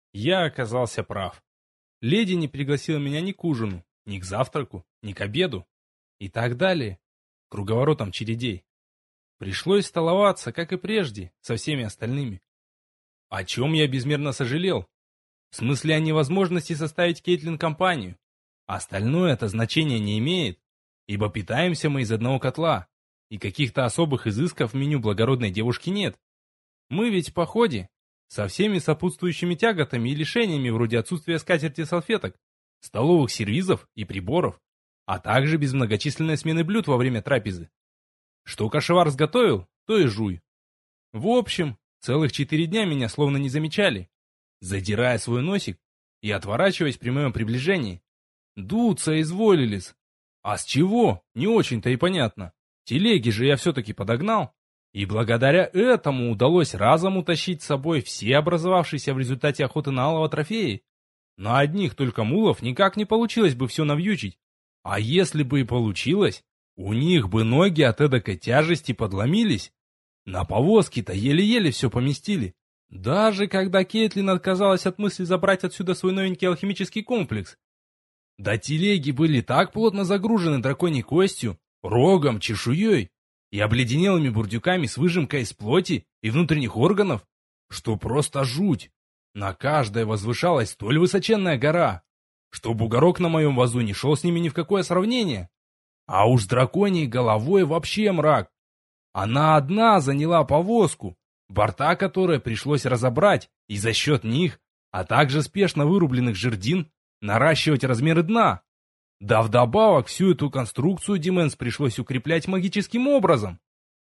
Я оказался прав. Леди не пригласила меня ни к ужину, ни к завтраку, ни к обеду. И так далее. Круговоротом чередей. Пришлось столоваться, как и прежде, со всеми остальными. О чем я безмерно сожалел. В смысле о невозможности составить Кейтлин компанию. Остальное это значения не имеет, ибо питаемся мы из одного котла, и каких-то особых изысков в меню благородной девушки нет. Мы ведь в походе, со всеми сопутствующими тяготами и лишениями вроде отсутствия скатерти и салфеток, столовых сервизов и приборов, а также без многочисленной смены блюд во время трапезы. Что кошевар сготовил, то и жуй. В общем, целых 4 дня меня словно не замечали, задирая свой носик и отворачиваясь при моем приближении. Дуться изволились. А с чего? Не очень-то и понятно. Телеги же я все-таки подогнал. И благодаря этому удалось разом утащить с собой все образовавшиеся в результате охоты на алого трофеи. На одних только мулов никак не получилось бы все навьючить. А если бы и получилось, у них бы ноги от эдакой тяжести подломились. На повозке-то еле-еле все поместили. Даже когда Кейтлин отказалась от мысли забрать отсюда свой новенький алхимический комплекс. Да телеги были так плотно загружены драконьей костью, рогом, чешуей и обледенелыми бурдюками с выжимкой из плоти и внутренних органов, что просто жуть. На каждой возвышалась столь высоченная гора, что бугорок на моем вазу не шел с ними ни в какое сравнение. А уж с драконьей головой вообще мрак. Она одна заняла повозку, борта которой пришлось разобрать и за счет них, а также спешно вырубленных жердин, наращивать размеры дна. Да вдобавок всю эту конструкцию Дименс пришлось укреплять магическим образом.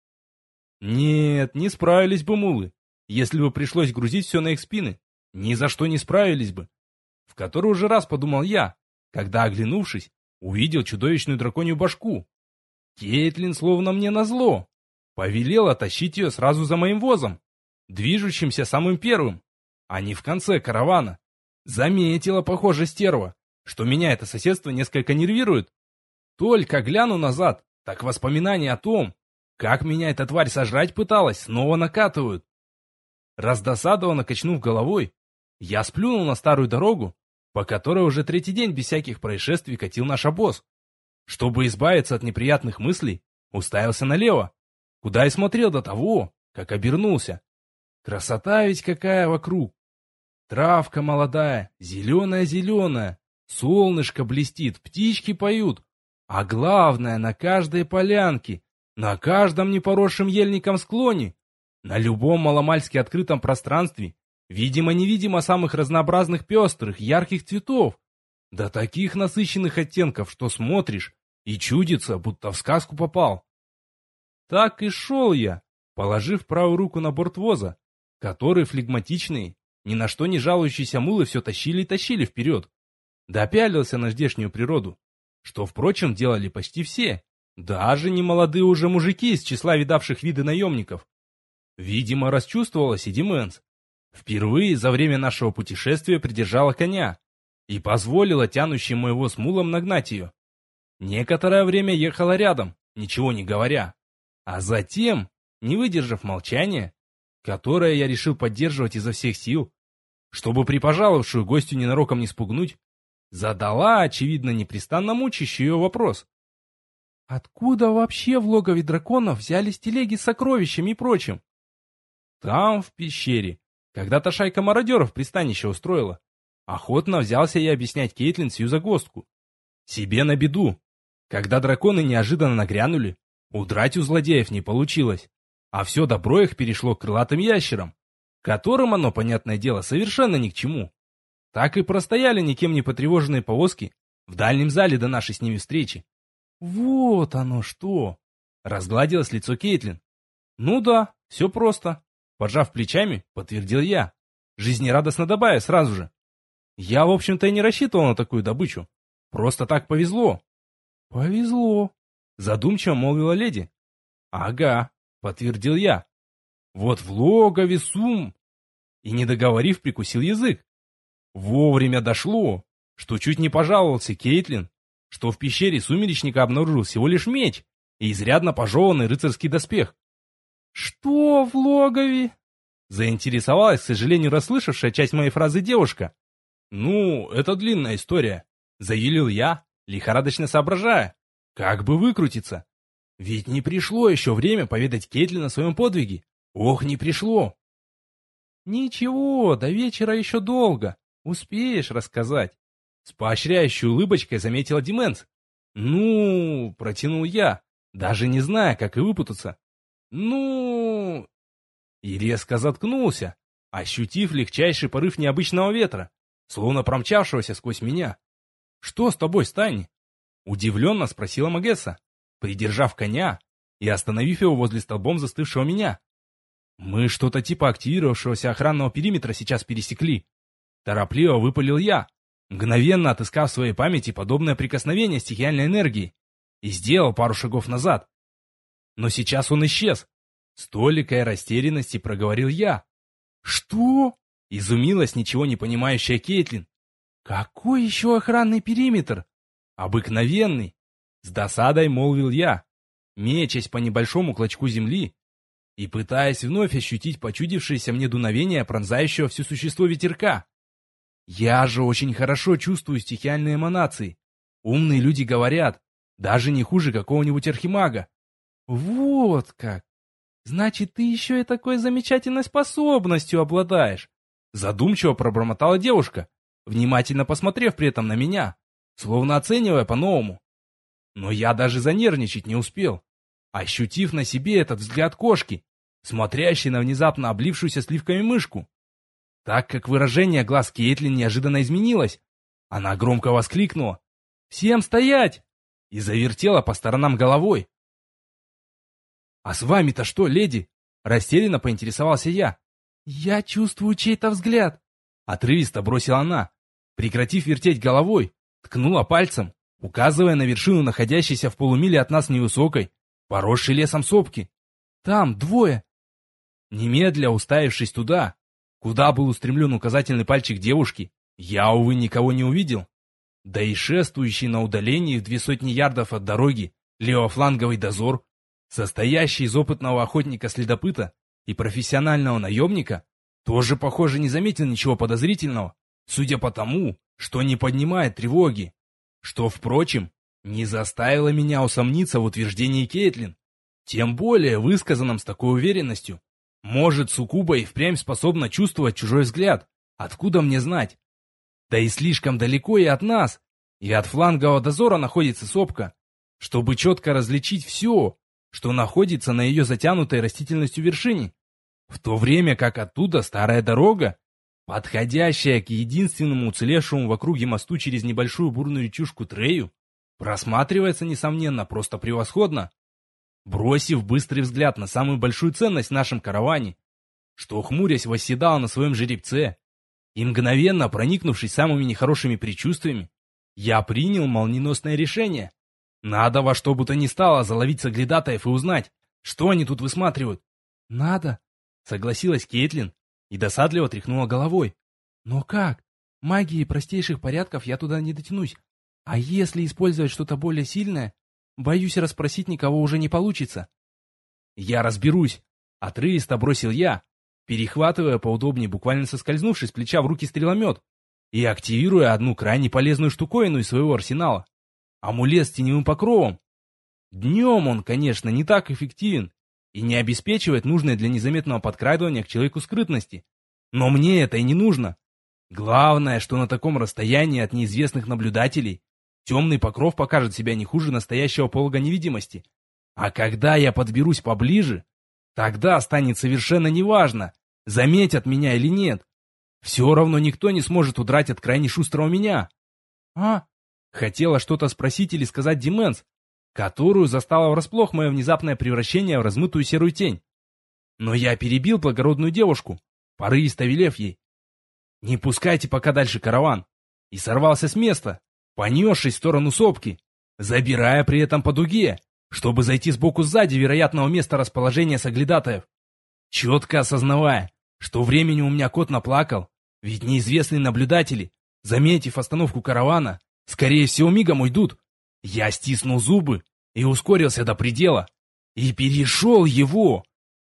Нет, не справились бы мулы, если бы пришлось грузить все на их спины. Ни за что не справились бы. В который уже раз подумал я, когда, оглянувшись, увидел чудовищную драконью башку. Кейтлин словно мне назло повелела тащить ее сразу за моим возом, движущимся самым первым, а не в конце каравана. Заметила, похоже, стерва, что меня это соседство несколько нервирует. Только гляну назад, так воспоминания о том, как меня эта тварь сожрать пыталась, снова накатывают. Раздосадованно качнув головой, я сплюнул на старую дорогу, по которой уже 3-й день без всяких происшествий катил наш обоз. Чтобы избавиться от неприятных мыслей, уставился налево, куда и смотрел до того, как обернулся. Красота ведь какая вокруг! Травка молодая, зеленая-зеленая, солнышко блестит, птички поют. А главное, на каждой полянке, на каждом непоросшем ельником склоне, на любом маломальски открытом пространстве, видимо-невидимо самых разнообразных пестрых, ярких цветов, до таких насыщенных оттенков, что смотришь и чудится, будто в сказку попал. Так и шел я, положив правую руку на борт воза, который флегматичные, ни на что не жалующиеся мулы все тащили и тащили вперед. Допялился на здешнюю природу, что, впрочем, делали почти все, даже немолодые уже мужики из числа видавших виды наемников. Видимо, расчувствовалась и Дименс. Впервые за время нашего путешествия придержала коня и позволила тянущим мой воз мулам нагнать ее. Некоторое время ехала рядом, ничего не говоря, а затем, не выдержав молчания, которое я решил поддерживать изо всех сил, чтобы при пожаловавшую гостю ненароком не спугнуть, задала, очевидно, непрестанно мучающий ее вопрос. Откуда вообще в логове драконов взялись телеги с сокровищами и прочим? Там, в пещере, когда-то шайка мародеров пристанище устроила. Охотно взялся я объяснять Кейтлин сию загвоздку. Себе на беду. Когда драконы неожиданно нагрянули, удрать у злодеев не получилось, а все добро их перешло к крылатым ящерам, которым оно, понятное дело, совершенно ни к чему. Так и простояли никем не потревоженные повозки в дальнем зале до нашей с ними встречи. Вот оно что! Разгладилось лицо Кейтлин. Ну да, все просто. Пожав плечами, подтвердил я, жизнерадостно добавив сразу же. Я, в общем-то, и не рассчитывал на такую добычу. Просто так повезло. Повезло, задумчиво молвила леди. Ага, подтвердил я. Вот в логове сум. И, не договорив, прикусил язык. Вовремя дошло, что чуть не пожаловался Кейтлин, что в пещере сумеречника обнаружил всего лишь меч и изрядно пожеванный рыцарский доспех. «Что в логове?» Заинтересовалась, к сожалению, расслышавшая часть моей фразы девушка. Ну, это длинная история. Заявил я, лихорадочно соображая. Как бы выкрутиться? Ведь не пришло еще время поведать Кейтлин о своем подвиге. Ох, не пришло. Ничего, до вечера еще долго. Успеешь рассказать. С поощряющей улыбочкой заметила Дименс. Ну, протянул я, даже не зная, как и выпутаться. Ну... И резко заткнулся, ощутив легчайший порыв необычного ветра, словно промчавшегося сквозь меня. «Что с тобой, Стань?» Удивленно спросила Магесса, придержав коня и остановив его возле столбом застывшего меня. «Мы что-то типа активировавшегося охранного периметра сейчас пересекли». Торопливо выпалил я, мгновенно отыскав в своей памяти подобное прикосновение стихиальной энергии, и сделал пару шагов назад. Но сейчас он исчез. С толикой растерянности проговорил я. «Что?» — изумилась ничего не понимающая Кейтлин. «Какой еще охранный периметр?» «Обыкновенный!» — с досадой молвил я, мечась по небольшому клочку земли и пытаясь вновь ощутить почудившееся мне дуновение пронзающего все существо ветерка. «Я же очень хорошо чувствую стихиальные эманации. Умные люди говорят, даже не хуже какого-нибудь архимага». «Вот как! Значит, ты еще и такой замечательной способностью обладаешь!» Задумчиво пробормотала девушка, внимательно посмотрев при этом на меня, словно оценивая по-новому. Но я даже занервничать не успел, ощутив на себе этот взгляд кошки, смотрящей на внезапно облившуюся сливками мышку. Так как выражение глаз Кейтлин неожиданно изменилось, она громко воскликнула: «Всем стоять!» и завертела по сторонам головой. «А с вами-то что, леди?» — растерянно поинтересовался я. «Я чувствую чей-то взгляд», — отрывисто бросила она, прекратив вертеть головой, ткнула пальцем, указывая на вершину находящейся в полумиле от нас невысокой, поросшей лесом сопки. «Там двое!» Немедля уставившись туда, куда был устремлен указательный пальчик девушки, я, увы, никого не увидел. Да и шествующий на удалении в 200 ярдов от дороги левофланговый дозор, состоящий из опытного охотника-следопыта и профессионального наемника, тоже, похоже, не заметил ничего подозрительного, судя по тому, что не поднимает тревоги, что, впрочем, не заставило меня усомниться в утверждении Кейтлин, тем более высказанном с такой уверенностью. Может, суккуба и впрямь способна чувствовать чужой взгляд, откуда мне знать? Да и слишком далеко и от нас, и от флангового дозора находится сопка, чтобы четко различить все, что находится на ее затянутой растительностью вершине, в то время как оттуда старая дорога, подходящая к единственному уцелевшему в округе мосту через небольшую бурную речушку Трею, просматривается, несомненно, просто превосходно. Бросив быстрый взгляд на самую большую ценность в нашем караване, что, хмурясь, восседал на своем жеребце, и мгновенно проникнувшись самыми нехорошими предчувствиями, я принял молниеносное решение. Надо во что бы то ни стало заловить соглядатаев и узнать, что они тут высматривают. «Надо», — согласилась Кейтлин и досадливо тряхнула головой. «Но как? Магией простейших порядков я туда не дотянусь. А если использовать что-то более сильное, боюсь, расспросить никого уже не получится». «Я разберусь», — отрывисто бросил я, перехватывая поудобнее буквально соскользнувший с плеча в руки стреломет и активируя одну крайне полезную штуковину из своего арсенала. Амулет с теневым покровом. Днем он, конечно, не так эффективен и не обеспечивает нужной для незаметного подкрадывания к человеку скрытности. Но мне это и не нужно. Главное, что на таком расстоянии от неизвестных наблюдателей темный покров покажет себя не хуже настоящего полога невидимости. А когда я подберусь поближе, тогда станет совершенно неважно, заметят меня или нет. Все равно никто не сможет удрать от крайне шустрого меня. Хотела что-то спросить или сказать Дименс, которую застала врасплох мое внезапное превращение в размытую серую тень. Но я перебил благородную девушку, порывисто велев ей: «Не пускайте пока дальше караван», и сорвался с места, понесшись в сторону сопки, забирая при этом по дуге, чтобы зайти сбоку сзади вероятного места расположения соглядатаев. Четко осознавая, что времени у меня кот наплакал, ведь неизвестные наблюдатели, заметив остановку каравана, скорее всего мигом уйдут, я стиснул зубы и ускорился до предела, и перешел его,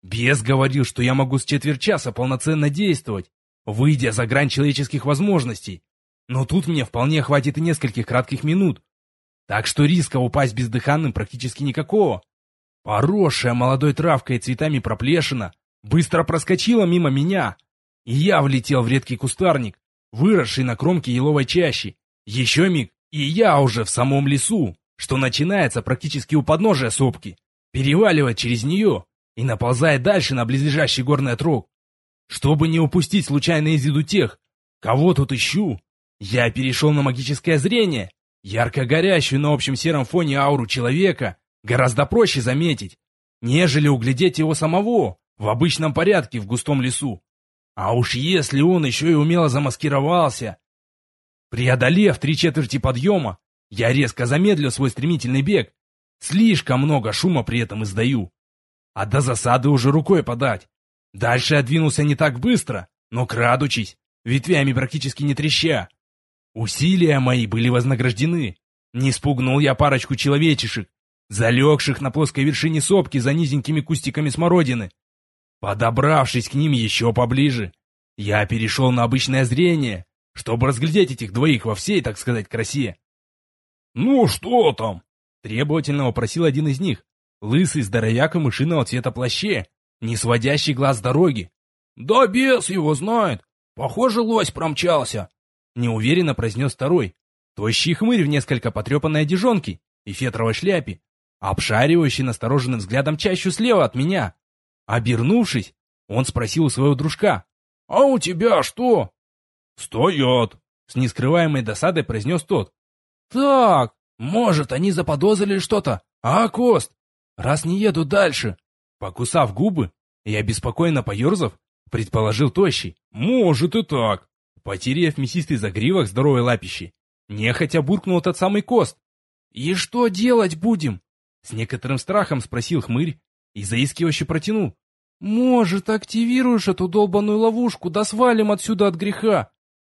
Бес говорил, что я могу с четверть часа полноценно действовать, выйдя за грань человеческих возможностей. Но тут мне вполне хватит и нескольких кратких минут. Так что риска упасть бездыханным практически никакого. Поросшая молодой травкой и цветами проплешина быстро проскочила мимо меня, и я влетел в редкий кустарник, выросший на кромке еловой чащи. Еще миг, и я уже в самом лесу, что начинается практически у подножия сопки, переваливает через нее и наползает дальше на близлежащий горный отрог. Чтобы не упустить случайно из виду тех, кого тут ищу, я перешел на магическое зрение. Ярко горящую на общем сером фоне ауру человека гораздо проще заметить, нежели углядеть его самого в обычном порядке в густом лесу. А уж если он еще и умело замаскировался. Преодолев 3/4 подъема, я резко замедлил свой стремительный бег. Слишком много шума при этом издаю. А до засады уже рукой подать. Дальше я двинулся не так быстро, но крадучись, ветвями практически не треща. Усилия мои были вознаграждены. Не спугнул я парочку человечишек, залегших на плоской вершине сопки за низенькими кустиками смородины. Подобравшись к ним еще поближе, я перешел на обычное зрение, чтобы разглядеть этих двоих во всей, так сказать, красе. «Ну что там?» — требовательно вопросил один из них, лысый здоровяк в мышиного цвета плаще, не сводящий глаз с дороги. «Да бес его знает! Похоже, лось промчался!» — неуверенно произнес второй, тощий хмырь в несколько потрепанной одежонке и фетровой шляпе, обшаривающий настороженным взглядом чащу слева от меня. Обернувшись, он спросил у своего дружка: «А у тебя что?» «Стоят!» — с нескрываемой досадой произнес тот. «Так, может, они заподозрили что-то, а, Кост? Раз не едут дальше?» Покусав губы и обеспокоенно поерзав, предположил тощий. «Может и так». Потеряв мясистый загривок здоровой лапищи, нехотя буркнул тот самый Кост. «И что делать будем?» С некоторым страхом спросил хмырь и заискивающе протянул: «Может, активируешь эту долбаную ловушку, да свалим отсюда от греха?»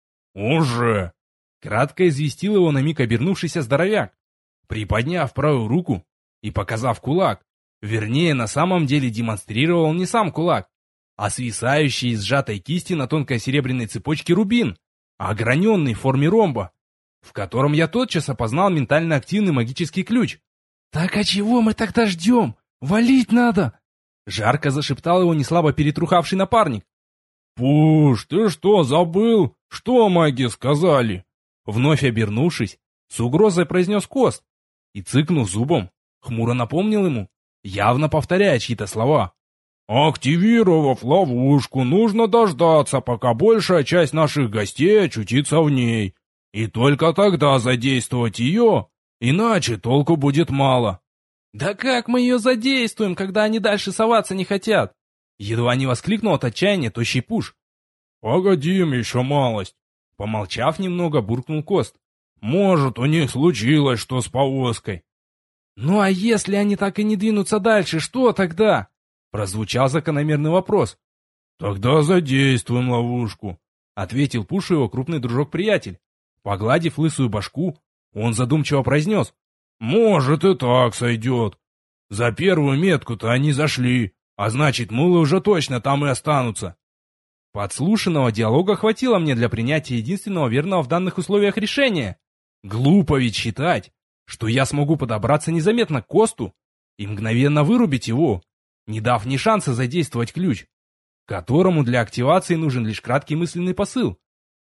«Уже!» — кратко известил его на миг обернувшийся здоровяк, приподняв правую руку и показав кулак. Вернее, на самом деле демонстрировал не сам кулак, а свисающий из сжатой кисти на тонкой серебряной цепочке рубин, ограненный в форме ромба, в котором я тотчас опознал ментально активный магический ключ. «Так а чего мы тогда ждем? Валить надо!» Жарко зашептал его неслабо перетрухавший напарник. «Пуш, ты что, забыл? Что маги сказали?» Вновь обернувшись, с угрозой произнес Кост и, цыкнув зубом, хмуро напомнил ему, явно повторяя чьи-то слова. «Активировав ловушку, нужно дождаться, пока большая часть наших гостей очутится в ней, и только тогда задействовать ее, иначе толку будет мало». «Да как мы ее задействуем, когда они дальше соваться не хотят?» Едва не воскликнул от отчаяния тощий Пуш. «Погодим еще малость», — помолчав немного, буркнул Кост. «Может, у них случилось что с повозкой». «Ну а если они так и не двинутся дальше, что тогда?» Прозвучал закономерный вопрос. «Тогда задействуем ловушку», — ответил Пушу его крупный дружок-приятель. Погладив лысую башку, он задумчиво произнес: «Может, и так сойдет. За первую метку-то они зашли, а значит, мулы уже точно там и останутся». Подслушанного диалога хватило мне для принятия единственного верного в данных условиях решения. Глупо ведь считать, что я смогу подобраться незаметно к Косту и мгновенно вырубить его, не дав ни шанса задействовать ключ, которому для активации нужен лишь краткий мысленный посыл.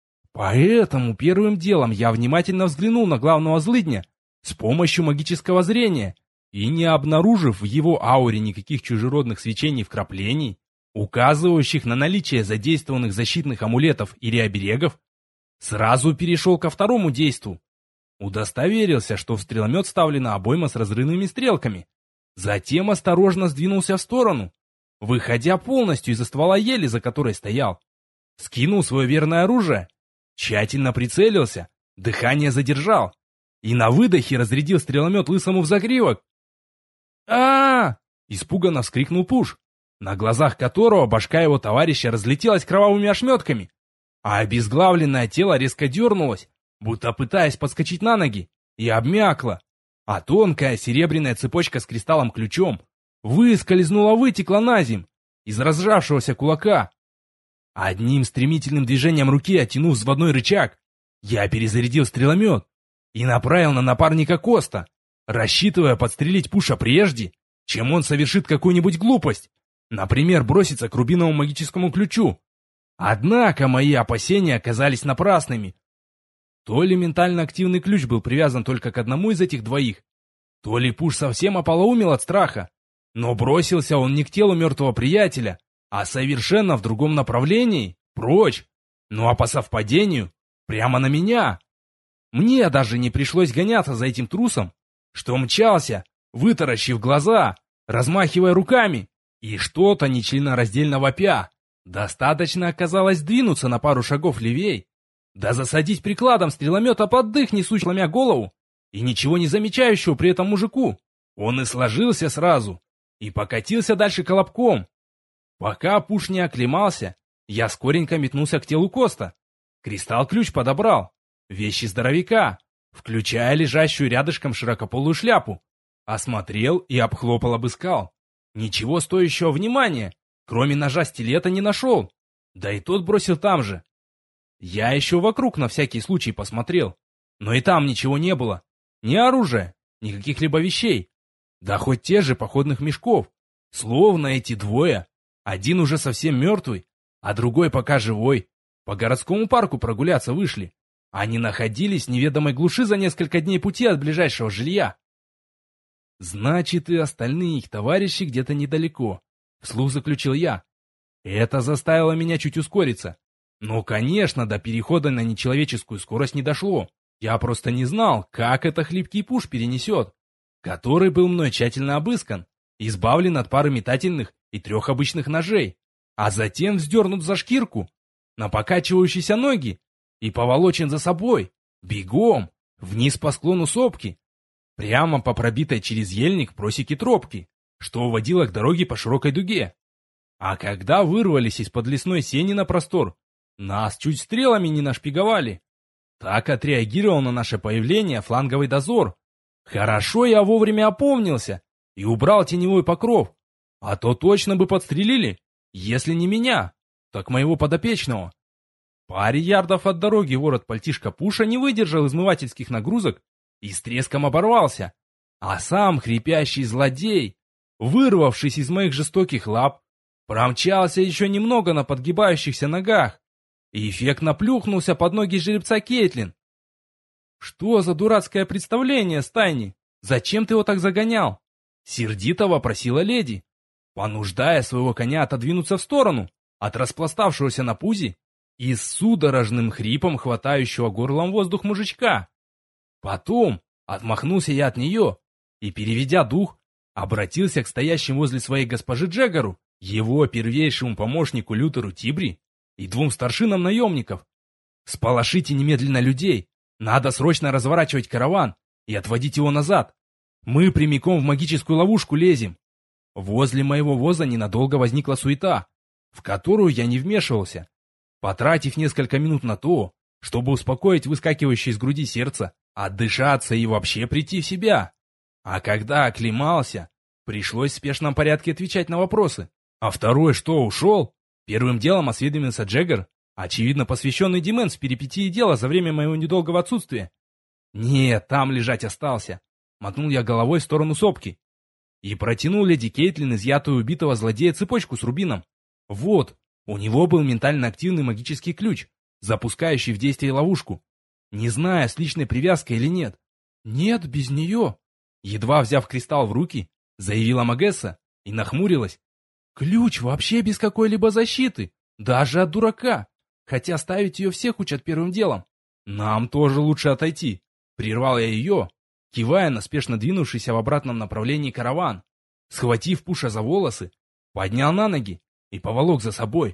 Поэтому первым делом я внимательно взглянул на главного злыдня с помощью магического зрения и, не обнаружив в его ауре никаких чужеродных свечений вкраплений, указывающих на наличие задействованных защитных амулетов или оберегов, сразу перешел ко второму действу. Удостоверился, что в стреломет вставлена обойма с разрывными стрелками. Затем осторожно сдвинулся в сторону, выходя полностью из-за ствола ели, за которой стоял. Скинул свое верное оружие, тщательно прицелился, дыхание задержал и на выдохе разрядил стреломет лысому в загривок. Испуганно вскрикнул Пуш, на глазах которого башка его товарища разлетелась кровавыми ошметками, а обезглавленное тело резко дернулось, будто пытаясь подскочить на ноги, и обмякло, а тонкая серебряная цепочка с кристаллом-ключом вытекла на земь из разжавшегося кулака. Одним стремительным движением руки, оттянув взводной рычаг, я перезарядил стреломет и направил на напарника Коста, рассчитывая подстрелить Пуша прежде, чем он совершит какую-нибудь глупость, например, броситься к рубиновому магическому ключу. Однако мои опасения оказались напрасными. То ли ментально активный ключ был привязан только к одному из этих двоих, то ли Пуш совсем ополоумел от страха, но бросился он не к телу мертвого приятеля, а совершенно в другом направлении, прочь, ну а по совпадению, прямо на меня. Мне даже не пришлось гоняться за этим трусом, что мчался, вытаращив глаза, размахивая руками и что-то нечленораздельно вопя. Достаточно оказалось двинуться на пару шагов левей, да засадить прикладом стреломета под дых, несущий сломя голову, и ничего не замечающего при этом мужику. Он и сложился сразу, и покатился дальше колобком. Пока Пуш не оклемался, я скоренько метнулся к телу Коста. Кристалл-ключ подобрал, вещи здоровяка, включая лежащую рядышком широкополую шляпу. Осмотрел и обхлопал, обыскал. Ничего стоящего внимания, кроме ножа-стилета, не нашел. Да и тот бросил там же. Я еще вокруг на всякий случай посмотрел, но и там ничего не было. Ни оружия, ни каких-либо вещей. Да хоть те же походных мешков. Словно эти двое, один уже совсем мертвый, а другой пока живой, по городскому парку прогуляться вышли. Они находились в неведомой глуши за несколько дней пути от ближайшего жилья. Значит, и остальные их товарищи где-то недалеко, вслух заключил я. Это заставило меня чуть ускориться. Но, конечно, до перехода на нечеловеческую скорость не дошло. Я просто не знал, как это хлипкий Пуш перенесет, который был мной тщательно обыскан, избавлен от пары метательных и 3 обычных ножей, а затем вздернут за шкирку, на покачивающиеся ноги и поволочен за собой, бегом, вниз по склону сопки, прямо по пробитой через ельник просеке тропки, что уводило к дороге по широкой дуге. А когда вырвались из-под лесной сени на простор, нас чуть стрелами не нашпиговали. Так отреагировал на наше появление фланговый дозор. Хорошо я вовремя опомнился и убрал теневой покров, а то точно бы подстрелили, если не меня, так моего подопечного. Паре ярдов от дороги ворот пальтишка Пуша не выдержал измывательских нагрузок и с треском оборвался, а сам хрипящий злодей, вырвавшись из моих жестоких лап, промчался еще немного на подгибающихся ногах и эффектно плюхнулся под ноги жеребца Кейтлин. «Что за дурацкое представление, Стайни? Зачем ты его так загонял?» Сердито вопросила леди, понуждая своего коня отодвинуться в сторону от распластавшегося на пузе и с судорожным хрипом хватающего горлом воздух мужичка. Потом отмахнулся я от нее и, переведя дух, обратился к стоящему возле своей госпожи Джеггару, его первейшему помощнику Лютеру Тибри и 2 старшинам наемников. «Сполошите немедленно людей, надо срочно разворачивать караван и отводить его назад. Мы прямиком в магическую ловушку лезем». Возле моего воза ненадолго возникла суета, в которую я не вмешивался, потратив несколько минут на то, чтобы успокоить выскакивающее из груди сердце, отдышаться и вообще прийти в себя. А когда оклемался, пришлось в спешном порядке отвечать на вопросы. «А второй что, ушел?» Первым делом осведомился Джеггар, очевидно посвященный Димен в перипетии дела за время моего недолгого отсутствия. «Нет, там лежать остался», — мотнул я головой в сторону сопки и протянул леди Кейтлин изъятую убитого злодея цепочку с рубином. Вот, у него был ментально активный магический ключ, запускающий в действие ловушку. Не знаю, с личной привязкой или нет. «Нет, без нее», — едва взяв кристалл в руки, заявила Магесса и нахмурилась. «Ключ вообще без какой-либо защиты, даже от дурака, хотя ставить ее всех учат первым делом». «Нам тоже лучше отойти», — прервал я ее, кивая на спешно двинувшийся в обратном направлении караван. Схватив Пуша за волосы, поднял на ноги и поволок за собой.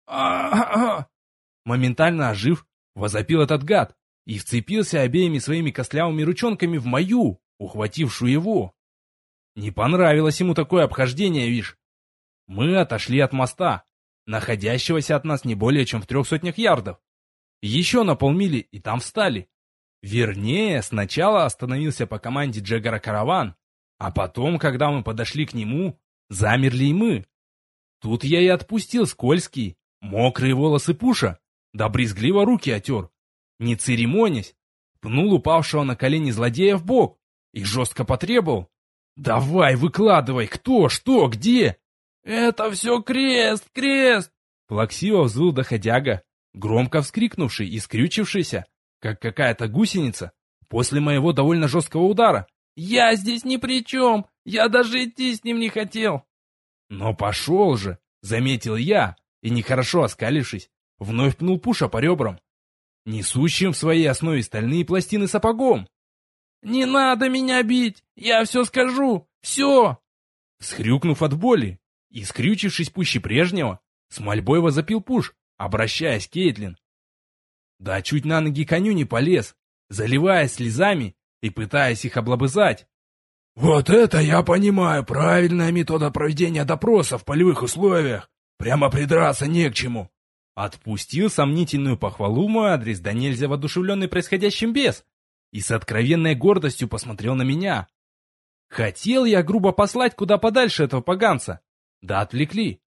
Моментально ожив, возопил этот гад и вцепился обеими своими костлявыми ручонками в мою, ухватившую его. Не понравилось ему такое обхождение, вишь. Мы отошли от моста, находящегося от нас не более чем в 300 ярдов. Еще на полмили и там встали. Вернее, сначала остановился по команде Джеггара караван, а потом, когда мы подошли к нему, замерли и мы. Тут я и отпустил скользкие, мокрые волосы Пуша, да брезгливо руки отер. Не церемонясь, пнул упавшего на колени злодея в бок и жестко потребовал: «Давай, выкладывай, кто, что, где?» «Это все крест, крест!» Плаксиво взвыл доходяга, громко вскрикнувший и скрючившийся, как какая-то гусеница, после моего довольно жесткого удара. «Я здесь ни при чем! Я даже идти с ним не хотел!» «Но пошел же!» — заметил я, и, нехорошо оскалившись, вновь пнул Пуша по ребрам, несущим в своей основе стальные пластины сапогом. «Не надо меня бить! Я все скажу! Все!» Всхрюкнув от боли и скрючившись пуще прежнего, с мольбой возопил Пуш, обращаясь к Кейтлин. Да чуть на ноги коню не полез, заливаясь слезами и пытаясь их облобызать. «Вот это я понимаю, правильная метода проведения допроса в полевых условиях. Прямо придраться не к чему». Отпустил сомнительную похвалу в мой адрес да нельзя воодушевленный происходящим бес и с откровенной гордостью посмотрел на меня. Хотел я грубо послать куда подальше этого поганца, да отвлекли.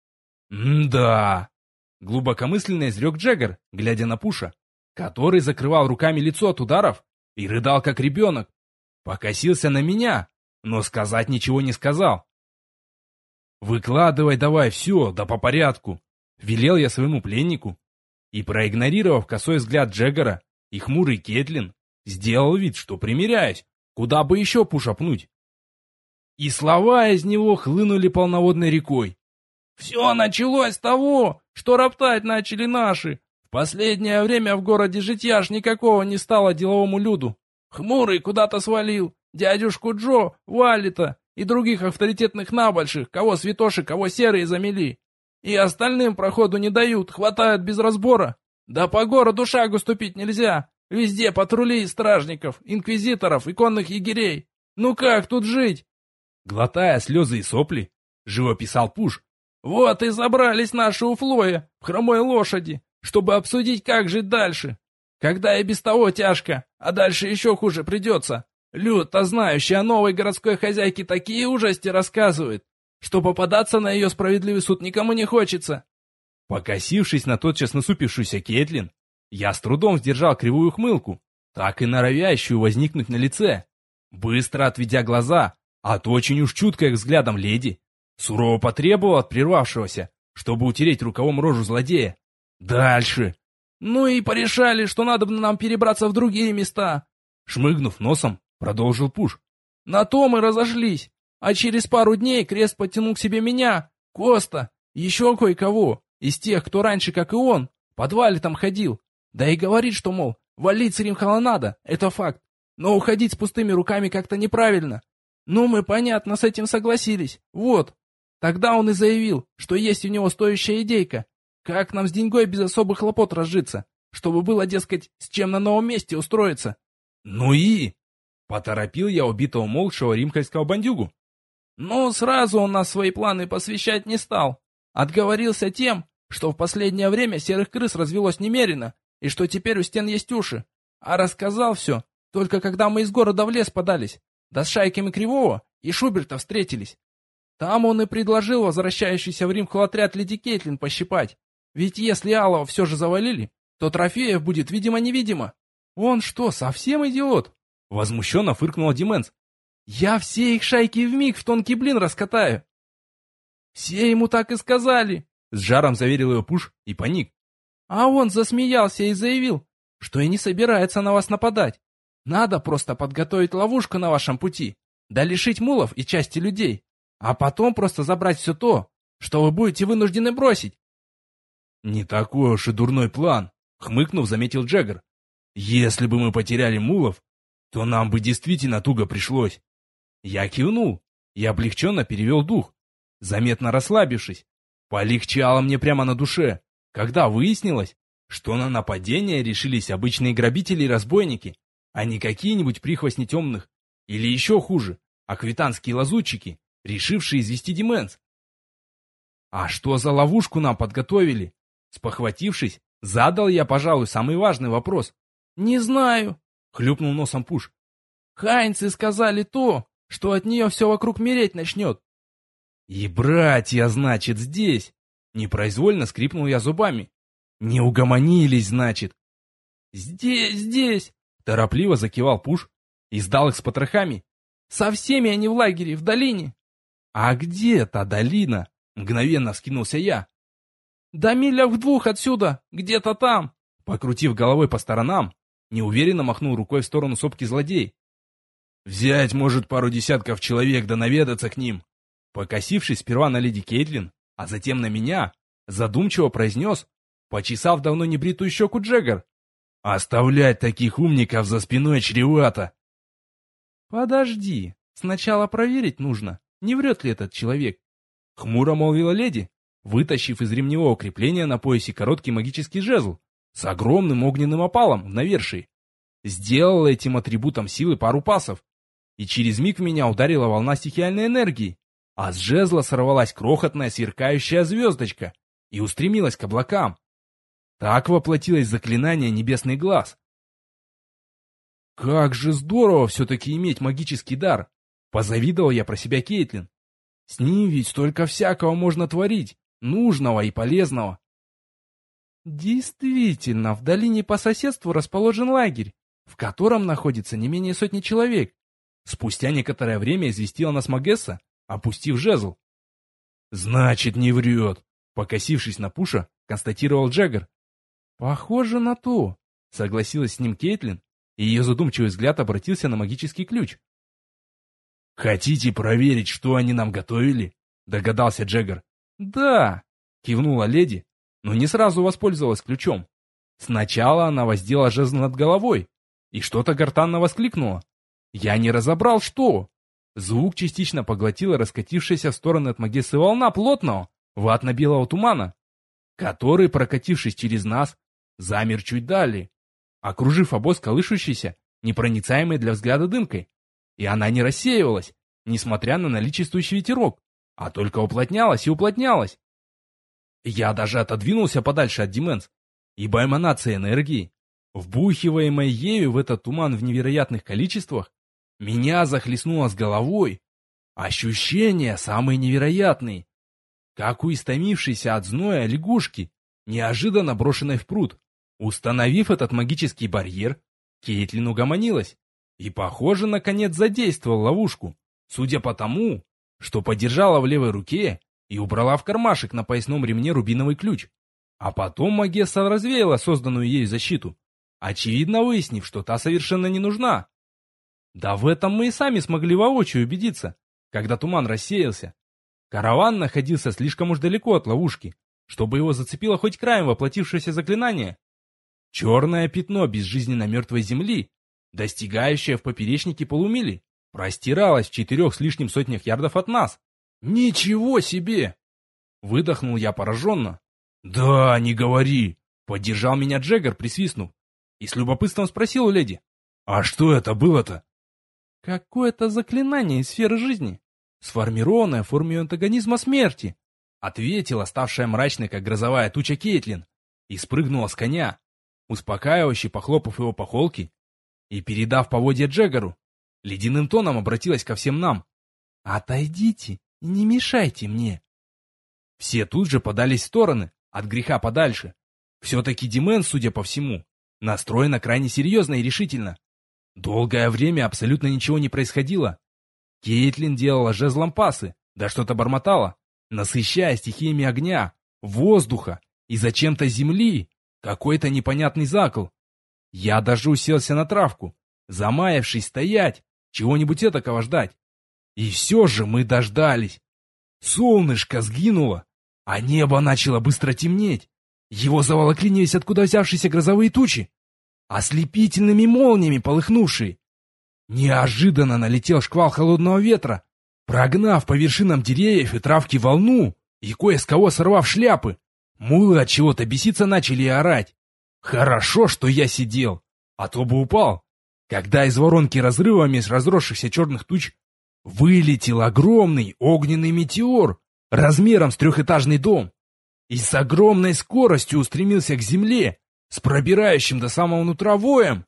«М-да», — глубокомысленно изрек Джеггер, глядя на Пуша, который закрывал руками лицо от ударов и рыдал как ребенок. Покосился на меня, но сказать ничего не сказал. «Выкладывай давай все, да по порядку», — велел я своему пленнику. И, проигнорировав косой взгляд Джеггера и хмурый Кейтлин, сделал вид, что примиряюсь, куда бы еще Пуша пнуть. И слова из него хлынули полноводной рекой. «Все началось с того, что роптать начали наши. В последнее время в городе житья ж никакого не стало деловому люду. Хмурый куда-то свалил, дядюшку Джо, Валита и других авторитетных набольших, кого святоши, кого серые замели. И остальным проходу не дают, хватают без разбора. Да по городу шагу ступить нельзя. Везде патрули и стражников, инквизиторов и конных егерей. Ну как тут жить?» Глотая слезы и сопли, живописал Пуш. «Вот и забрались наши у Флоя в хромой лошади, чтобы обсудить, как жить дальше. Когда и без того тяжко, а дальше еще хуже придется. Люд-то знающий о новой городской хозяйке такие ужасти рассказывает, что попадаться на ее справедливый суд никому не хочется». Покосившись на тотчас насупившуюся Кейтлин, я с трудом сдержал кривую ухмылку, так и норовящую возникнуть на лице. Быстро отведя глаза от очень уж чуткой к взглядам леди, сурово потребовал от прервавшегося, чтобы утереть рукавом рожу злодея. «Дальше!» «Ну и порешали, что надо бы нам перебраться в другие места!» Шмыгнув носом, продолжил Пуш. «На то мы разошлись, а через пару дней крест подтянул к себе меня, Коста, еще кое-кого, из тех, кто раньше, как и он, в подвале там ходил. Да и говорит, что, мол, валить Сримхала надо, это факт, но уходить с пустыми руками как-то неправильно. Ну, мы, понятно, с этим согласились, вот. Тогда он и заявил, что есть у него стоящая идейка, как нам с деньгой без особых хлопот разжиться, чтобы было, дескать, с чем на новом месте устроиться». «Ну и?» — поторопил я убитого молчего римкальского бандюгу. «Ну, сразу он нас свои планы посвящать не стал. Отговорился тем, что в последнее время серых крыс развелось немерено, и что теперь у стен есть уши. А рассказал все, только когда мы из города в лес подались, да с шайками Кривого и Шуберта встретились. Там он и предложил возвращающийся в Римху отряд леди Кейтлин пощипать. Ведь если Алова все же завалили, то трофеев будет видимо-невидимо». «Он что, совсем идиот?» — возмущенно фыркнула Дименс. «Я все их шайки вмиг в тонкий блин раскатаю». «Все ему так и сказали», — с жаром заверил его Пуш и паник. А он засмеялся и заявил, что и не собирается на вас нападать. Надо просто подготовить ловушку на вашем пути, да лишить мулов и части людей, а потом просто забрать все то, что вы будете вынуждены бросить. «Не такой уж и дурной план», — хмыкнув, заметил Джеггер. «Если бы мы потеряли мулов, то нам бы действительно туго пришлось». Я кивнул и облегченно перевел дух, заметно расслабившись. Полегчало мне прямо на душе, когда выяснилось, что на нападение решились обычные грабители и разбойники, а не какие-нибудь прихвостни темных, или еще хуже, аквитанские лазутчики, решившие извести Дименс. «А что за ловушку нам подготовили?» Спохватившись, задал я, пожалуй, самый важный вопрос. «Не знаю», — хлюпнул носом Пуш. «Хайнцы сказали то, что от нее все вокруг мереть начнет». И братья, значит, здесь. Непроизвольно скрипнул я зубами. Не угомонились, значит. Здесь, здесь. Торопливо закивал Пуш и сдал их с потрохами. Со всеми они в лагере, в долине. А где та долина? Мгновенно вскинулся я. Да милях в 2 отсюда, где-то там. Покрутив головой по сторонам, неуверенно махнул рукой в сторону сопки злодей. Взять, может, пару десятков человек да наведаться к ним. Покосившись сперва на леди Кейтлин, а затем на меня, задумчиво произнес, почесав давно небритую щеку Джеггер. Оставлять таких умников за спиной чревато. Подожди, сначала проверить нужно, не врет ли этот человек. Хмуро молвила леди, вытащив из ремневого крепления на поясе короткий магический жезл с огромным огненным опалом в навершии. Сделала этим атрибутом силы пару пасов, и через миг в меня ударила волна стихиальной энергии, а с жезла сорвалась крохотная сверкающая звездочка и устремилась к облакам. Так воплотилось заклинание «Небесный глаз». Как же здорово все-таки иметь магический дар! Позавидовал я про себя Кейтлин. С ним ведь столько всякого можно творить, нужного и полезного. Действительно, в долине по соседству расположен лагерь, в котором находится не менее 100 человек. Спустя некоторое время известила нас Магесса, опустив жезл. «Значит, не врет», — покосившись на Пуша, констатировал Джеггер. «Похоже на то», — согласилась с ним Кейтлин, и ее задумчивый взгляд обратился на магический ключ. «Хотите проверить, что они нам готовили?» — догадался Джеггер. «Да», — кивнула леди, но не сразу воспользовалась ключом. Сначала она воздела жезл над головой и что-то гортанно воскликнула. Я не разобрал, что. Звук частично поглотила раскатившаяся в стороны от Магессы волна плотного, ватно-белого тумана, который, прокатившись через нас, замер чуть далее, окружив обоз колышущейся, непроницаемой для взгляда дымкой. И она не рассеивалась, несмотря на наличествующий ветерок, а только уплотнялась и уплотнялась. Я даже отодвинулся подальше от Дименс, ибо эманация энергии, вбухиваемой ею в этот туман в невероятных количествах, меня захлестнуло с головой. Ощущения самые невероятные, как у истомившейся от зноя лягушки, неожиданно брошенной в пруд. Установив этот магический барьер, Кейтлин угомонилась и, похоже, наконец задействовала ловушку, судя по тому, что подержала в левой руке и убрала в кармашек на поясном ремне рубиновый ключ. А потом Магесса развеяла созданную ею защиту, очевидно выяснив, что та совершенно не нужна. Да в этом мы и сами смогли воочию убедиться, когда туман рассеялся. Караван находился слишком уж далеко от ловушки, чтобы его зацепило хоть краем воплотившееся заклинание. Черное пятно безжизненно мертвой земли, достигающее в поперечнике полумили, простиралось в 4 с лишним сотнях ярдов от нас. «Ничего себе!» Выдохнул я пораженно. «Да, не говори!» Поддержал меня Джеггер, присвистнув, и с любопытством спросил у леди. «А что это было-то?» «Какое-то заклинание из сферы жизни, сформированное в форме антагонизма смерти», ответила ставшая мрачной, как грозовая туча Кейтлин, и спрыгнула с коня, успокаивающе похлопав его по холке, и, передав поводья Джеггеру, ледяным тоном обратилась ко всем нам. «Отойдите и не мешайте мне». Все тут же подались в стороны, от греха подальше. Все-таки Димен, судя по всему, настроена крайне серьезно и решительно. Долгое время абсолютно ничего не происходило. Кейтлин делала жезлом пасы, да что-то бормотала, насыщая стихиями огня, воздуха и зачем-то земли какой-то непонятный закол. Я даже уселся на травку, замаявшись стоять, чего-нибудь этакого ждать. И все же мы дождались. Солнышко сгинуло, а небо начало быстро темнеть. Его заволокли невесть откуда взявшиеся грозовые тучи, ослепительными молниями полыхнувшие. Неожиданно налетел шквал холодного ветра, прогнав по вершинам деревьев и травки волну и кое с кого сорвав шляпы. Мулы от чего-то беситься начали и орать. Хорошо, что я сидел, а то бы упал, когда из воронки разрыва меж разросшихся черных туч вылетел огромный огненный метеор размером с 3-этажный дом и с огромной скоростью устремился к земле, с пробирающим до самого нутра воем.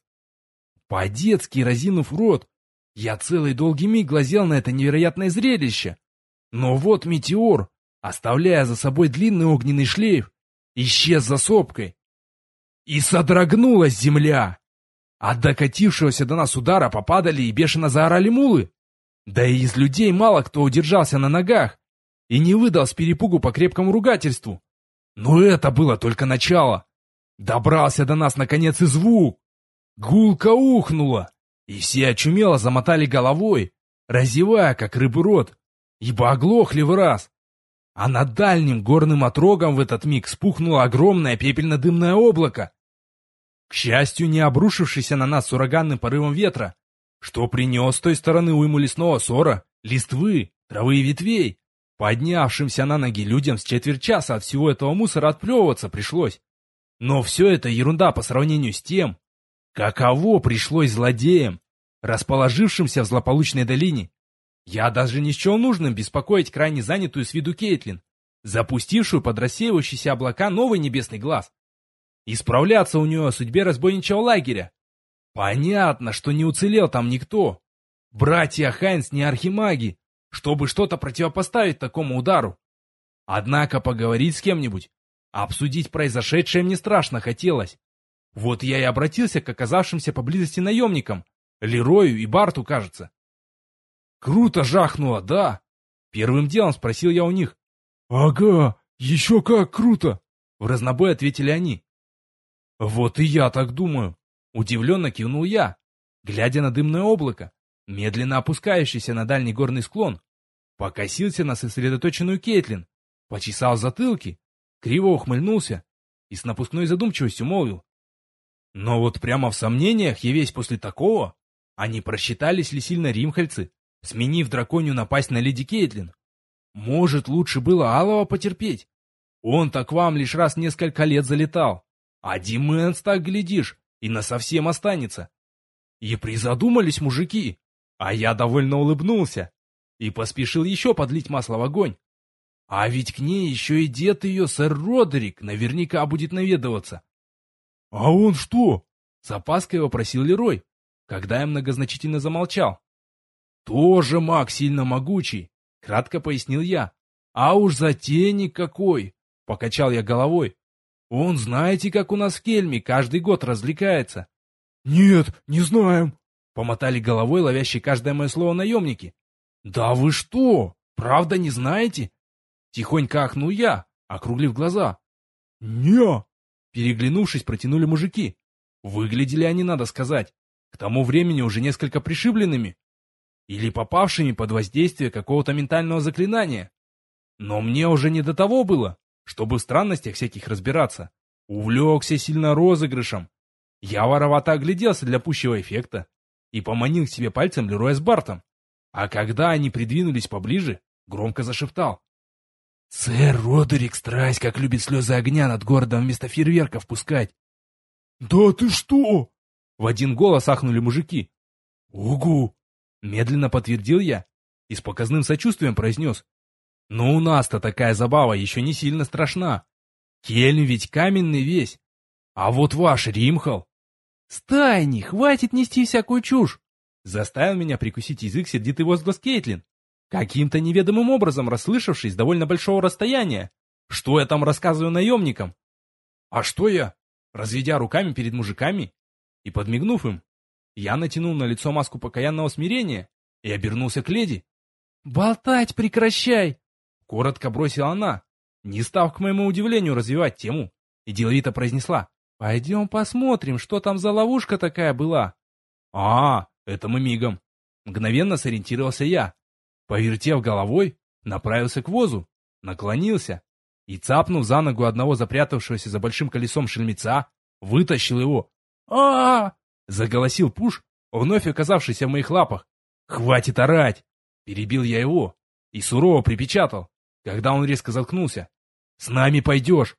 По-детски разинув рот, я целый долгий миг глазел на это невероятное зрелище, Но вот метеор, оставляя за собой длинный огненный шлейф, исчез за сопкой. И содрогнулась земля. От докатившегося до нас удара попадали и бешено заорали мулы. Да и из людей мало кто удержался на ногах и не выдал с перепугу по крепкому ругательству. Но это было только начало. Добрался до нас наконец и звук. Гулко ухнуло, и все очумело замотали головой, разевая, как рыбы рот, ибо оглохли в раз. А над дальним горным отрогом в этот миг вспухнуло огромное пепельно-дымное облако. К счастью, не обрушившийся на нас с ураганным порывом ветра, что принес с той стороны уйму лесного сора, листвы, травы и ветвей. Поднявшимся на ноги людям с четверть часа от всего этого мусора отплевываться пришлось. Но все это ерунда по сравнению с тем, каково пришлось злодеям, расположившимся в злополучной долине. Я даже не счел нужным беспокоить крайне занятую с виду Кейтлин, запустившую под рассеивающиеся облака новый небесный глаз. Исправляться у нее о судьбе разбойничьего лагеря. Понятно, что не уцелел там никто. Братья Хайнс не архимаги, чтобы что-то противопоставить такому удару. Однако поговорить с кем-нибудь, обсудить произошедшее мне страшно хотелось. Вот я и обратился к оказавшимся поблизости наемникам, Лерою и Барту, кажется. Круто жахнуло, да? Первым делом спросил я у них. Ага, еще как круто! В разнобой ответили они. Вот и я так думаю. Удивленно кивнул я, глядя на дымное облако, медленно опускающийся на дальний горный склон. Покосился на сосредоточенную Кейтлин, почесал затылки, криво ухмыльнулся и с напускной задумчивостью молвил. Но вот прямо в сомнениях я весь после такого, а не просчитались ли сильно римхальцы, сменив драконью напасть на леди Кейтлин? Может, лучше было Алова потерпеть? Он-то к вам лишь раз несколько лет залетал, а Дименс, так глядишь, и насовсем останется. И призадумались мужики, а я довольно улыбнулся и поспешил еще подлить масло в огонь. А ведь к ней еще и дед ее, сэр Родерик, наверняка будет наведываться. — А он что? — с опаской вопросил Лерой, когда я многозначительно замолчал. — Тоже маг сильно могучий, — кратко пояснил я. — А уж затейник какой! — покачал я головой. — Он, знаете, как у нас в Кельме каждый год развлекается. — Нет, не знаем, — помотали головой ловящие каждое мое слово наемники. — Да вы что, правда не знаете? Тихонько ахнул я, округлив глаза. — Не! Переглянувшись, протянули мужики. Выглядели они, надо сказать, к тому времени уже несколько пришибленными или попавшими под воздействие какого-то ментального заклинания. Но мне уже не до того было, чтобы в странностях всяких разбираться. Увлекся сильно розыгрышем. Я воровато огляделся для пущего эффекта и поманил к себе пальцем Лероя с Бартом. А когда они придвинулись поближе, громко зашептал. «Сэр Родерик страсть, как любит слезы огня над городом вместо фейерверков пускать!» «Да ты что?» — в один голос ахнули мужики. «Угу!» — медленно подтвердил я и с показным сочувствием произнес. «Но у нас-то такая забава еще не сильно страшна. Кельм ведь каменный весь, а вот ваш Римхал...» «Стайни, хватит нести всякую чушь!» — заставил меня прикусить язык сердитый возглас Кейтлин, каким-то неведомым образом расслышавшись с довольно большого расстояния. Что я там рассказываю наемникам? А что я? Разведя руками перед мужиками и подмигнув им, я натянул на лицо маску покаянного смирения и обернулся к леди. «Болтать прекращай!» — коротко бросила она, не став, к моему удивлению, развивать тему, и деловито произнесла. «Пойдем посмотрим, что там за ловушка такая была». «А, это мы мигом!» Мгновенно сориентировался я. Повертев головой, направился к возу, наклонился и, цапнув за ногу одного запрятавшегося за большим колесом шельмеца, вытащил его. Заголосил Пуш, вновь оказавшийся в моих лапах. «Хватит орать!» — перебил я его и сурово припечатал, когда он резко заткнулся. «С нами пойдешь!»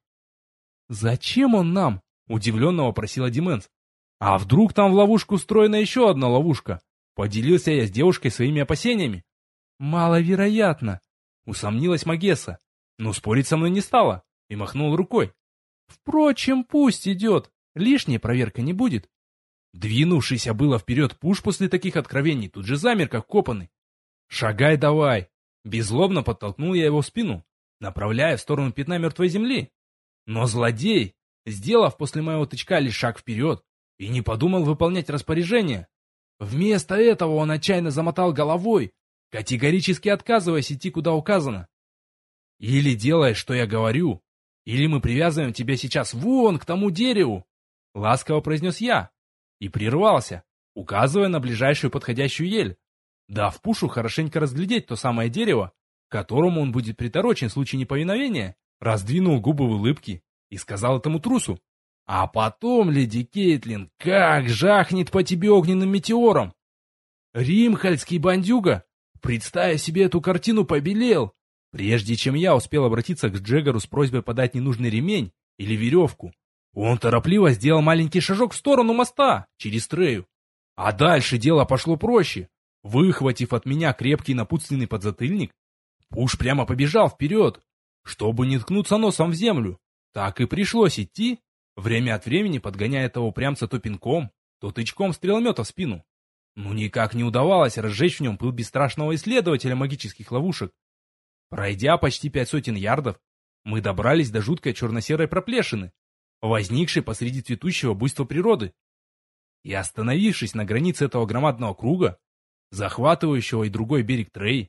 «Зачем он нам?» — удивленно вопросила Дименс. «А вдруг там в ловушку устроена еще одна ловушка?» Поделился я с девушкой своими опасениями. «Маловероятно», — усомнилась Магесса, но спорить со мной не стала и махнула рукой. «Впрочем, пусть идет, лишней проверка не будет». Двинувшийся было вперед Пуш после таких откровений тут же замер, как копанный. «Шагай давай», — Беззлобно подтолкнул я его в спину, направляя в сторону пятна мертвой земли. Но злодей, сделав после моего тычка лишь шаг вперед, и не подумал выполнять распоряжение. Вместо этого он отчаянно замотал головой, категорически отказываясь идти куда указано. «Или делаешь, что я говорю, или мы привязываем тебя сейчас вон к тому дереву», — ласково произнес я, и прервался, указывая на ближайшую подходящую ель, дав Пушу хорошенько разглядеть то самое дерево, к которому он будет приторочен в случае неповиновения, раздвинул губы в улыбке и сказал этому трусу: «А потом, леди Кейтлин, как жахнет по тебе огненным метеором!» Римхальский бандюга, представив себе эту картину, побелел, прежде чем я успел обратиться к Джеггару с просьбой подать ненужный ремень или веревку. Он торопливо сделал маленький шажок в сторону моста, через Трею. А дальше дело пошло проще. Выхватив от меня крепкий напутственный подзатыльник, Пуш прямо побежал вперед, чтобы не ткнуться носом в землю. Так и пришлось идти, время от времени подгоняя этого упрямца то пинком, то тычком стреломета в спину. Ну никак не удавалось разжечь в нем пыл бесстрашного исследователя магических ловушек. Пройдя почти 500 ярдов, мы добрались до жуткой черно-серой проплешины, возникшей посреди цветущего буйства природы. И остановившись на границе этого громадного круга, захватывающего и другой берег Треи,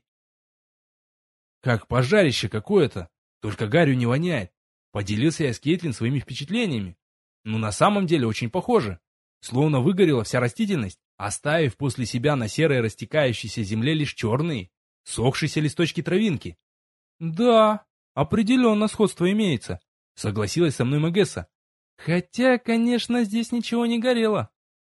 как пожарище какое-то, только гарью не воняет, поделился я с Кейтлин своими впечатлениями. Ну на самом деле очень похоже, словно выгорела вся растительность, оставив после себя на серой растекающейся земле лишь черные, сохшиеся листочки травинки. «Да, определенно сходство имеется», — согласилась со мной Магесса. «Хотя, конечно, здесь ничего не горело».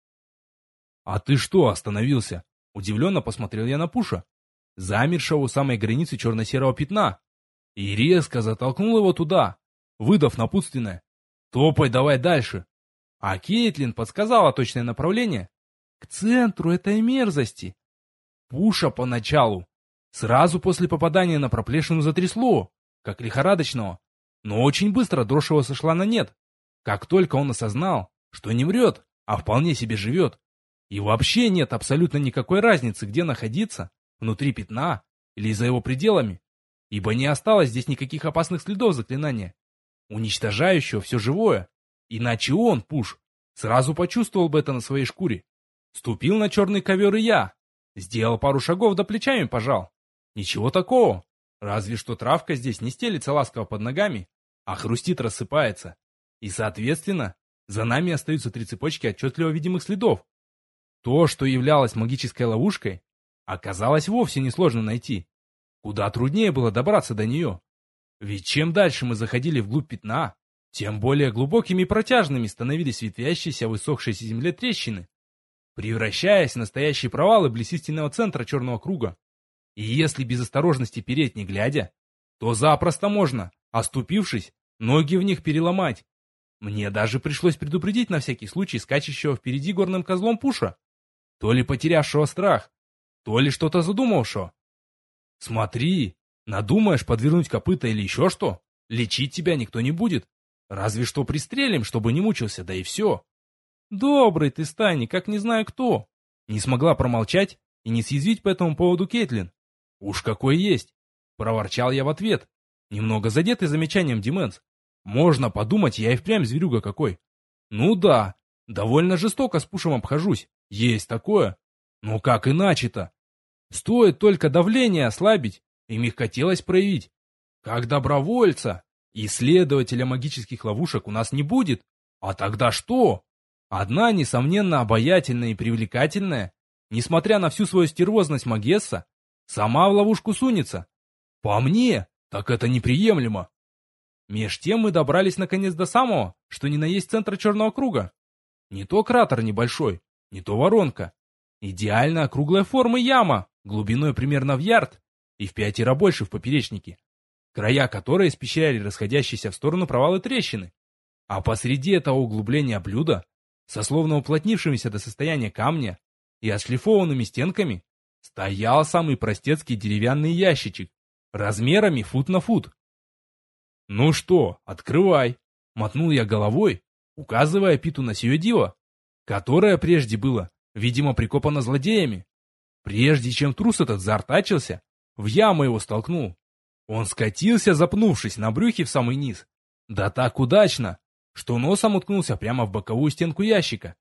«А ты что остановился?» — удивленно посмотрел я на Пуша, замершего у самой границы черно-серого пятна, и резко затолкнул его туда, выдав напутственное: «Топай давай дальше». А Кейтлин подсказала точное направление: к центру этой мерзости. Пуша поначалу, сразу после попадания на проплешину, затрясло, как лихорадочного, но очень быстро дрожь его сошла на нет, как только он осознал, что не мрет, а вполне себе живет. И вообще нет абсолютно никакой разницы, где находиться, внутри пятна или за его пределами, ибо не осталось здесь никаких опасных следов заклинания, уничтожающего все живое. Иначе он, Пуш, сразу почувствовал бы это на своей шкуре. Ступил на черный ковер и я. Сделал пару шагов, да плечами пожал. Ничего такого. Разве что травка здесь не стелится ласково под ногами, а хрустит, рассыпается. И, соответственно, за нами остаются 3 цепочки отчетливо видимых следов. То, что являлось магической ловушкой, оказалось вовсе несложно найти. Куда труднее было добраться до нее. Ведь чем дальше мы заходили вглубь пятна, тем более глубокими и протяжными становились ветвящиеся в иссохшейся земле трещины, превращаясь в настоящие провалы близ истинного центра черного круга. И если без осторожности переть не глядя, то запросто можно, оступившись, ноги в них переломать. Мне даже пришлось предупредить на всякий случай скачущего впереди горным козлом Пуша, то ли потерявшего страх, то ли что-то задумавшего. «Смотри, надумаешь подвернуть копыта или еще что, лечить тебя никто не будет. Разве что пристрелим, чтобы не мучился, да и все». «Добрый ты, Стани, как не знаю кто». Не смогла промолчать и не съязвить по этому поводу Кейтлин. «Уж какой есть», — проворчал я в ответ, немного задетый замечанием Дименс. «Можно подумать, я и впрямь зверюга какой. Ну да, довольно жестоко с Пушем обхожусь, есть такое. Но как иначе-то? Стоит только давление ослабить и мягкотелость проявить. Как добровольца, исследователя магических ловушек у нас не будет. А тогда что? Одна, несомненно, обаятельная и привлекательная, несмотря на всю свою стервозность Магесса, сама в ловушку сунется. По мне, так это неприемлемо». Меж тем мы добрались наконец до самого, что ни на есть центра черного круга. Не то кратер небольшой, не то воронка. Идеально округлой формы яма, глубиной примерно в ярд и в 5 больше в поперечнике, края которой испещряли расходящиеся в сторону провалы трещины. А посреди этого углубления блюда, со словно уплотнившимися до состояния камня и отшлифованными стенками, стоял самый простецкий деревянный ящичек, размерами фут на фут. «Ну что, открывай!» — мотнул я головой, указывая Питу на сие диво, которое прежде было, видимо, прикопано злодеями. Прежде чем трус этот заортачился, В яму его столкнул. Он скатился, запнувшись на брюхе в самый низ. Да так удачно, что носом уткнулся прямо в боковую стенку ящика.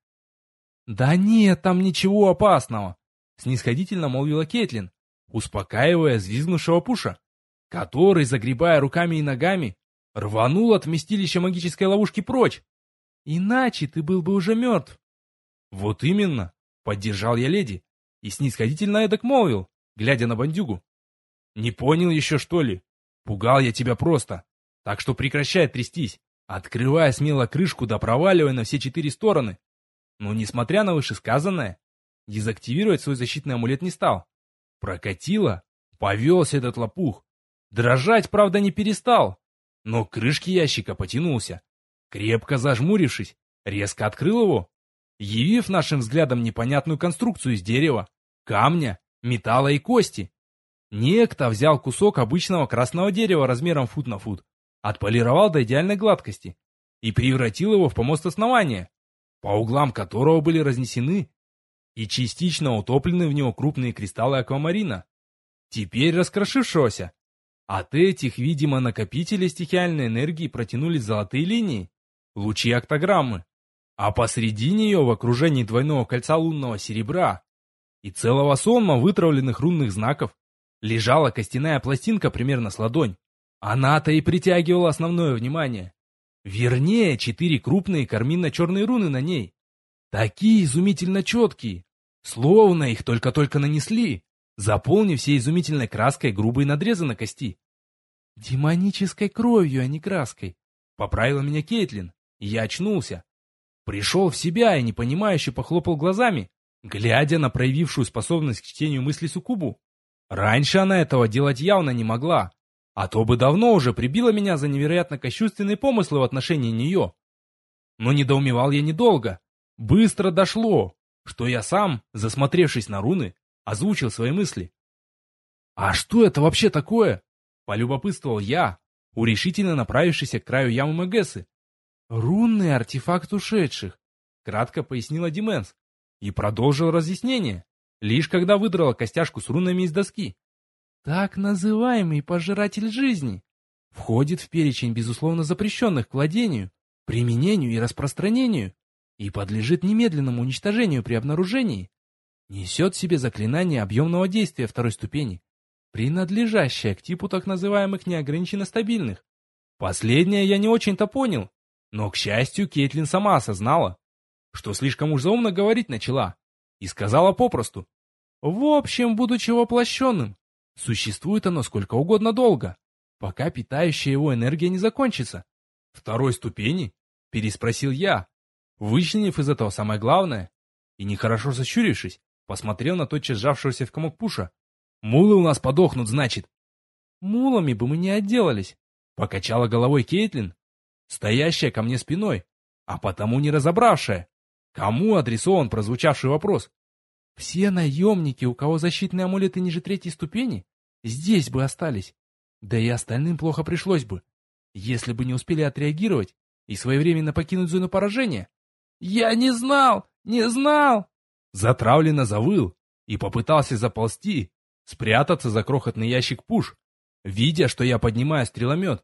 «Да нет, там ничего опасного», — снисходительно молвила Кейтлин, успокаивая взвизгнувшего Пуша, который, загребая руками и ногами, рванул от вместилища магической ловушки прочь. «Иначе ты был бы уже мертв». «Вот именно», — поддержал я леди и снисходительно эдак молвил, глядя на бандюгу. «Не понял еще, что ли? Пугал я тебя просто. Так что прекращай трястись, открывая смело крышку да проваливай на все 4 стороны». Но, несмотря на вышесказанное, дезактивировать свой защитный амулет не стал. Прокатило, повелся этот лопух. Дрожать, правда, не перестал, но к крышке ящика потянулся. Крепко зажмурившись, резко открыл его, явив нашим взглядом непонятную конструкцию из дерева, камня, металла и кости. Некто взял кусок обычного красного дерева размером фут на фут, отполировал до идеальной гладкости и превратил его в помост основания, по углам которого были разнесены и частично утоплены в него крупные кристаллы аквамарина, теперь раскрошившегося. От этих, видимо, накопителей стихиальной энергии протянулись золотые линии, лучи октограммы, а посредине ее в окружении двойного кольца лунного серебра и целого сонма вытравленных рунных знаков лежала костяная пластинка примерно с ладонь. Она-то и притягивала основное внимание. Вернее, 4 крупные карминно-черные руны на ней. Такие изумительно четкие, словно их только-только нанесли, заполнив всей изумительной краской грубые надрезы на кости. «Демонической кровью, а не краской», — поправила меня Кейтлин, и я очнулся. Пришел в себя и непонимающе похлопал глазами, глядя на проявившую способность к чтению мыслей суккубу. Раньше она этого делать явно не могла, а то бы давно уже прибила меня за невероятно кощунственные помыслы в отношении нее. Но недоумевал я недолго. Быстро дошло, что я сам, засмотревшись на руны, озвучил свои мысли. «А что это вообще такое?» — полюбопытствовал я, решительно направившийся к краю ямы Мегессы. «Рунный артефакт ушедших», — кратко пояснила Дименс, и продолжил разъяснение, лишь когда выдрала костяшку с рунами из доски. «Так называемый пожиратель жизни входит в перечень безусловно запрещенных к владению, применению и распространению и подлежит немедленному уничтожению при обнаружении. Несет в себе заклинание объемного действия 2-й ступени, принадлежащее к типу так называемых неограниченно стабильных. Последнее я не очень-то понял, но, к счастью, Кейтлин сама осознала, что слишком уж заумно говорить начала, и сказала попросту: в общем, будучи воплощенным, существует оно сколько угодно долго, пока питающая его энергия не закончится. 2-й ступени? Переспросил я, вычленив из этого самое главное, и, нехорошо сощурившись, посмотрел на тотчас сжавшегося в комок Пуша. «Мулы у нас подохнут, значит!» «Мулами бы мы не отделались», — покачала головой Кейтлин, стоящая ко мне спиной, а потому не разобравшая, кому адресован прозвучавший вопрос. «Все наемники, у кого защитные амулеты ниже 3-й ступени, здесь бы остались. Да и остальным плохо пришлось бы, если бы не успели отреагировать и своевременно покинуть зону поражения». «Я не знал! Не знал!» Затравленно завыл и попытался заползти, спрятаться за крохотный ящик Пуш, видя, что я поднимаю стреломет.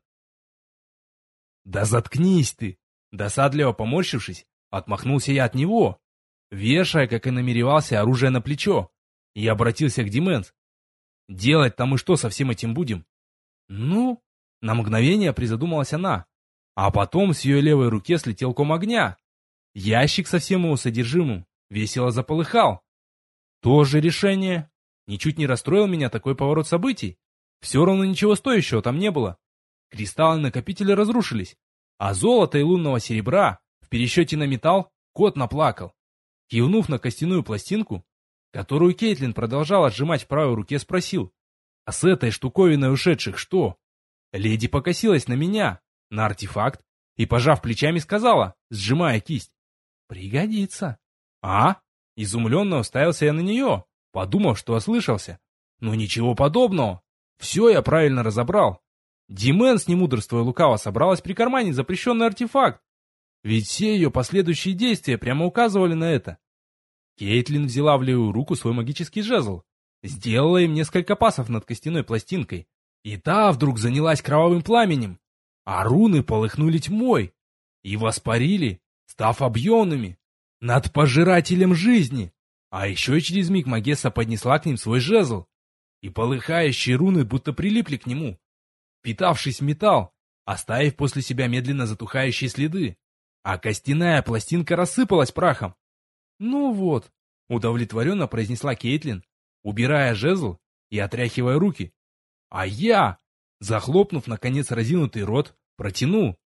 «Да заткнись ты!» Досадливо поморщившись, отмахнулся я от него, вешая, как и намеревался, оружие на плечо, и обратился к Дименс. «Делать-то мы что со всем этим будем?» «Ну?» На мгновение призадумалась она, а потом с ее левой руки слетел ком огня. Ящик со всем его содержимым весело заполыхал. То же решение. Ничуть не расстроил меня такой поворот событий. Все равно ничего стоящего там не было. Кристаллы-накопители разрушились, а золото и лунного серебра в пересчете на металл кот наплакал. Кивнув на костяную пластинку, которую Кейтлин продолжала сжимать в правой руке, спросил: «А с этой штуковиной ушедших что?» Леди покосилась на меня, на артефакт, и, пожав плечами, сказала, сжимая кисть: «Пригодится». «А?» Изумленно уставился я на нее, подумав, что ослышался. Но ничего подобного. Все я правильно разобрал. Дименс, не мудрствуя лукаво, собралась прикарманить запрещенный артефакт. Ведь все ее последующие действия прямо указывали на это. Кейтлин взяла в левую руку свой магический жезл, сделала им несколько пасов над костяной пластинкой, и та вдруг занялась кровавым пламенем, а руны полыхнули тьмой и воспарили, став объемными, над пожирателем жизни. А еще через миг Магесса поднесла к ним свой жезл, и полыхающие руны будто прилипли к нему, впитавшись в металл, оставив после себя медленно затухающие следы, а костяная пластинка рассыпалась прахом. «Ну вот», — удовлетворенно произнесла Кейтлин, убирая жезл и отряхивая руки. А я, захлопнув, наконец, разинутый рот, протянул.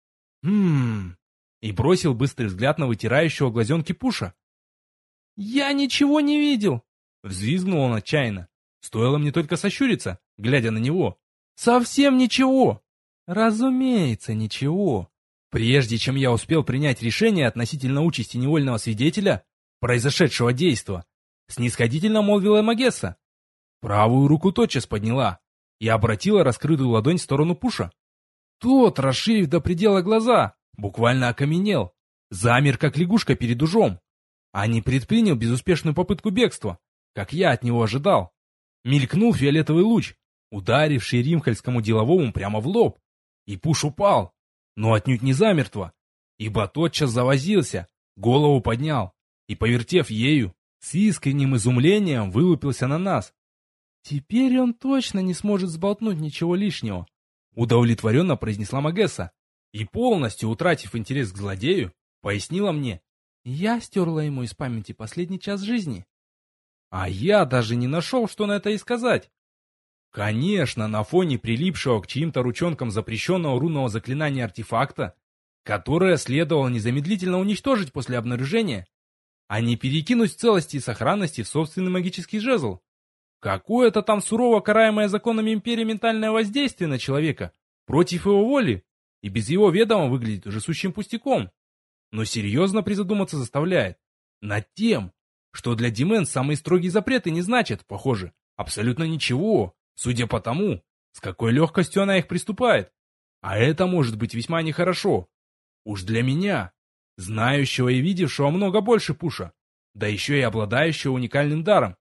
И бросил быстрый взгляд на вытирающего глазенки Пуша. «Я ничего не видел!» — взвизгнул он отчаянно. Стоило мне только сощуриться, глядя на него. «Совсем ничего!» «Разумеется, ничего!» Прежде чем я успел принять решение относительно участи невольного свидетеля произошедшего действа, снисходительно молвила Магесса. Правую руку тотчас подняла и обратила раскрытую ладонь в сторону Пуша. Тот, расширив до предела глаза, буквально окаменел, замер, как лягушка перед ужом, а не предпринял безуспешную попытку бегства, как я от него ожидал. Мелькнул фиолетовый луч, ударивший римхальскому деловому прямо в лоб, и Пуш упал, но отнюдь не замертво, ибо тотчас завозился, голову поднял и, повертев ею, с искренним изумлением вылупился на нас. «Теперь он точно не сможет сболтнуть ничего лишнего», удовлетворенно произнесла Магесса, и, полностью утратив интерес к злодею, пояснила мне. «Я стерла ему из памяти последний час жизни». А я даже не нашел, что на это и сказать. Конечно, на фоне прилипшего к чьим-то ручонкам запрещенного рунного заклинания артефакта, которое следовало незамедлительно уничтожить после обнаружения, а не перекинуть в целости и сохранности в собственный магический жезл. Какое-то там сурово караемое законами империи ментальное воздействие на человека против его воли и без его ведома выглядит уже сущим пустяком. Но серьезно призадуматься заставляет над тем, что для Димен самые строгие запреты не значат, похоже, абсолютно ничего, судя по тому, с какой легкостью она их приступает. А это может быть весьма нехорошо. Уж для меня, знающего и видевшего много больше Пуша, да еще и обладающего уникальным даром.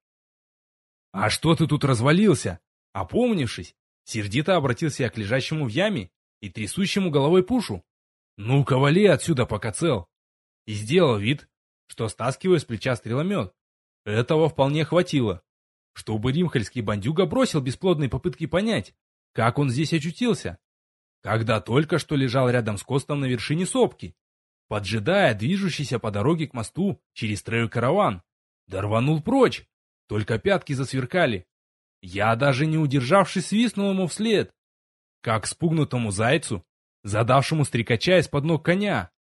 «А что ты тут развалился?» Опомнившись, сердито обратился я к лежащему в яме и трясущему головой Пушу. «Ну-ка, вали отсюда, пока цел!» И сделал вид, что стаскиваю с плеча стреломет. Этого вполне хватило, чтобы римхальский бандюга бросил бесплодные попытки понять, как он здесь очутился, когда только что лежал рядом с Костом на вершине сопки, поджидая движущийся по дороге к мосту через Трею караван. Да рванул прочь, только пятки засверкали. Я даже не удержавшись свистнул ему вслед, как спугнутому зайцу, задавшему стрекача из-под ног коня.